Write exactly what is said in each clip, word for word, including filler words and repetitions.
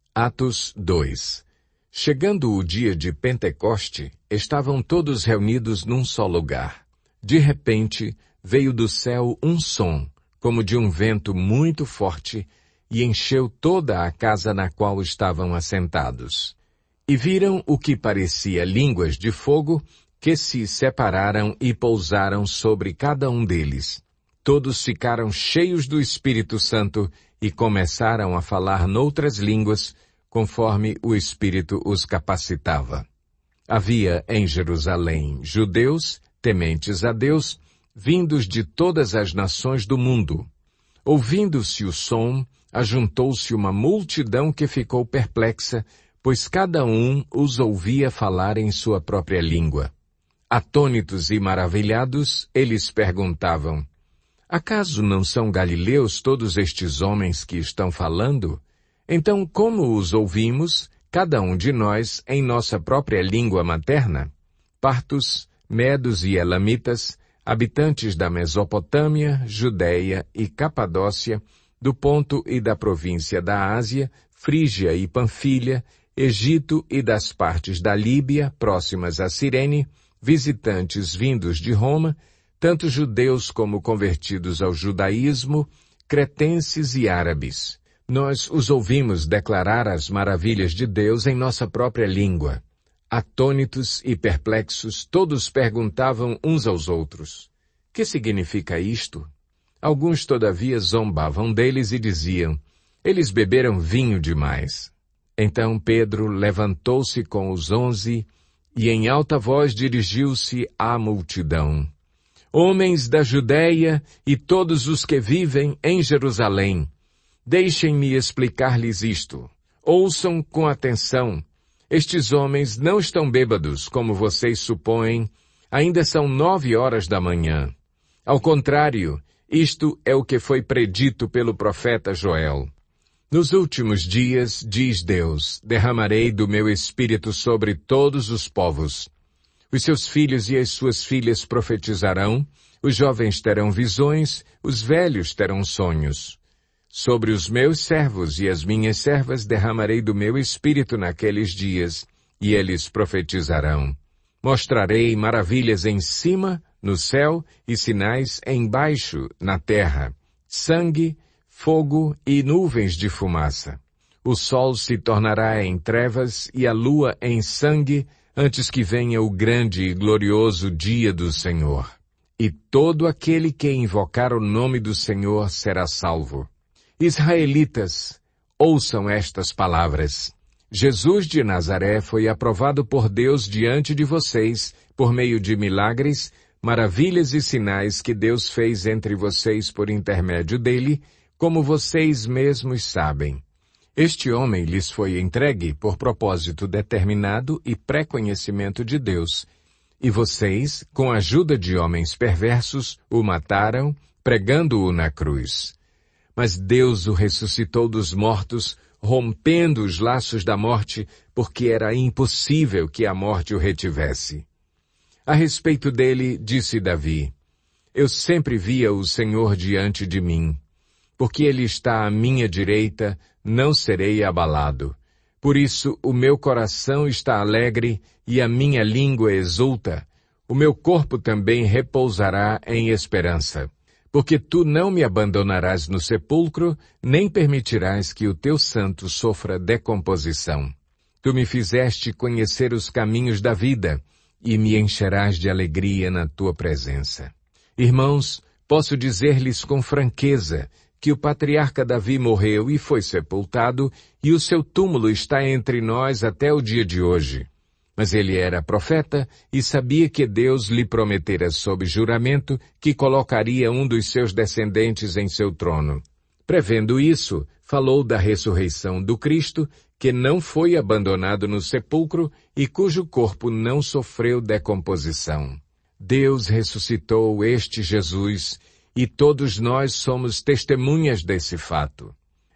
Atos dois. Chegando o dia de Pentecoste, estavam todos reunidos num só lugar. De repente, veio do céu um som, como de um vento muito forte, e encheu toda a casa na qual estavam assentados. E viram o que parecia línguas de fogo, que se separaram e pousaram sobre cada um deles. Todos ficaram cheios do Espírito Santo e começaram a falar noutras línguas, conforme o Espírito os capacitava. Havia em Jerusalém judeus, tementes a Deus, vindos de todas as nações do mundo. Ouvindo-se o som, ajuntou-se uma multidão que ficou perplexa, pois cada um os ouvia falar em sua própria língua. Atônitos e maravilhados, eles perguntavam: acaso não são galileus todos estes homens que estão falando? Então como os ouvimos, cada um de nós, em nossa própria língua materna? Partos, medos e elamitas, habitantes da Mesopotâmia, Judéia e Capadócia, do Ponto e da província da Ásia, Frígia e Panfilha, Egito e das partes da Líbia, próximas a Cirene, visitantes vindos de Roma, tanto judeus como convertidos ao judaísmo, cretenses e árabes. Nós os ouvimos declarar as maravilhas de Deus em nossa própria língua. Atônitos e perplexos, todos perguntavam uns aos outros: que significa isto? Alguns, todavia, zombavam deles e diziam: eles beberam vinho demais. Então Pedro levantou-se com os onze e em alta voz dirigiu-se à multidão: homens da Judéia e todos os que vivem em Jerusalém, deixem-me explicar-lhes isto. Ouçam com atenção. Estes homens não estão bêbados, como vocês supõem. Ainda são nove horas da manhã. Ao contrário, isto é o que foi predito pelo profeta Joel. Nos últimos dias, diz Deus, derramarei do meu espírito sobre todos os povos. Os seus filhos e as suas filhas profetizarão, os jovens terão visões, os velhos terão sonhos. Sobre os meus servos e as minhas servas derramarei do meu espírito naqueles dias, e eles profetizarão. Mostrarei maravilhas em cima, no céu, e sinais embaixo, na terra, sangue, fogo e nuvens de fumaça. O sol se tornará em trevas e a lua em sangue, antes que venha o grande e glorioso dia do Senhor. E todo aquele que invocar o nome do Senhor será salvo. Israelitas, ouçam estas palavras. Jesus de Nazaré foi aprovado por Deus diante de vocês, por meio de milagres, maravilhas e sinais que Deus fez entre vocês por intermédio dele, como vocês mesmos sabem. Este homem lhes foi entregue por propósito determinado e pré-conhecimento de Deus, e vocês, com a ajuda de homens perversos, o mataram, pregando-o na cruz. Mas Deus o ressuscitou dos mortos, rompendo os laços da morte, porque era impossível que a morte o retivesse. A respeito dele, disse Davi: eu sempre via o Senhor diante de mim. Porque ele está à minha direita, não serei abalado. Por isso o meu coração está alegre e a minha língua exulta. O meu corpo também repousará em esperança. Porque tu não me abandonarás no sepulcro, nem permitirás que o teu santo sofra decomposição. Tu me fizeste conhecer os caminhos da vida, e me encherás de alegria na tua presença. Irmãos, posso dizer-lhes com franqueza que o patriarca Davi morreu e foi sepultado, e o seu túmulo está entre nós até o dia de hoje. Mas ele era profeta e sabia que Deus lhe prometera sob juramento que colocaria um dos seus descendentes em seu trono. Prevendo isso, falou da ressurreição do Cristo, que não foi abandonado no sepulcro e cujo corpo não sofreu decomposição. Deus ressuscitou este Jesus, e todos nós somos testemunhas desse fato.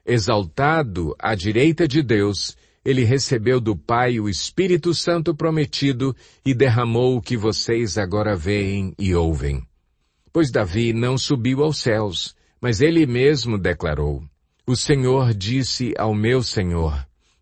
Exaltado à direita de Deus, ele recebeu do Pai o Espírito Santo prometido e derramou o que vocês agora veem e ouvem. Pois Davi não subiu aos céus, mas ele mesmo declarou: o Senhor disse ao meu Senhor: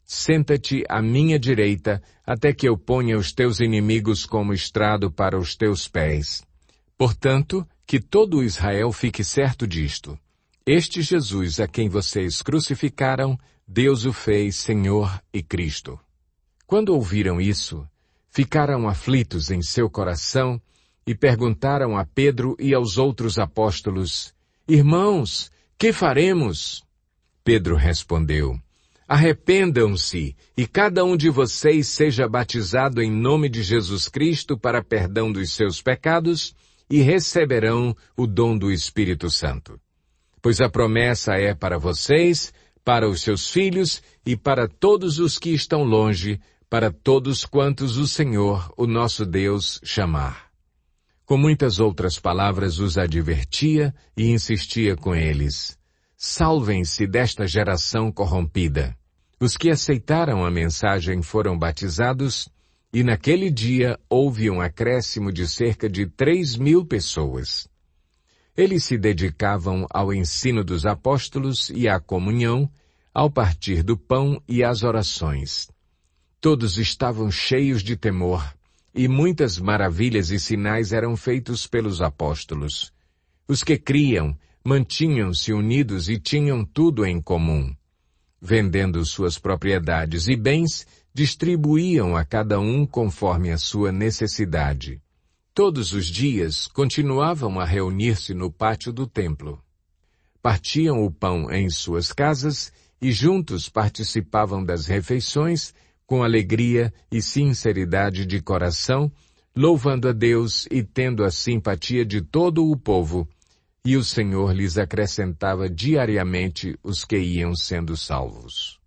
senta-te à minha direita, até que eu ponha os teus inimigos como estrado para os teus pés. Portanto, que todo Israel fique certo disto. Este Jesus a quem vocês crucificaram, Deus o fez Senhor e Cristo. Quando ouviram isso, ficaram aflitos em seu coração e perguntaram a Pedro e aos outros apóstolos, Irmãos, que faremos? Pedro respondeu, Arrependam-se e cada um de vocês seja batizado em nome de Jesus Cristo para perdão dos seus pecados e receberão o dom do Espírito Santo. Pois a promessa é para vocês, para os seus filhos e para todos os que estão longe, para todos quantos o Senhor, o nosso Deus, chamar. Com muitas outras palavras os advertia e insistia com eles. Salvem-se desta geração corrompida. Os que aceitaram a mensagem foram batizados, e naquele dia houve um acréscimo de cerca de três mil pessoas. Eles se dedicavam ao ensino dos apóstolos e à comunhão, ao partir do pão e às orações. Todos estavam cheios de temor, e muitas maravilhas e sinais eram feitos pelos apóstolos. Os que criam mantinham-se unidos e tinham tudo em comum. Vendendo suas propriedades e bens, distribuíam a cada um conforme a sua necessidade. Todos os dias continuavam a reunir-se no pátio do templo. Partiam o pão em suas casas e juntos participavam das refeições com alegria e sinceridade de coração, louvando a Deus e tendo a simpatia de todo o povo, e o Senhor lhes acrescentava diariamente os que iam sendo salvos.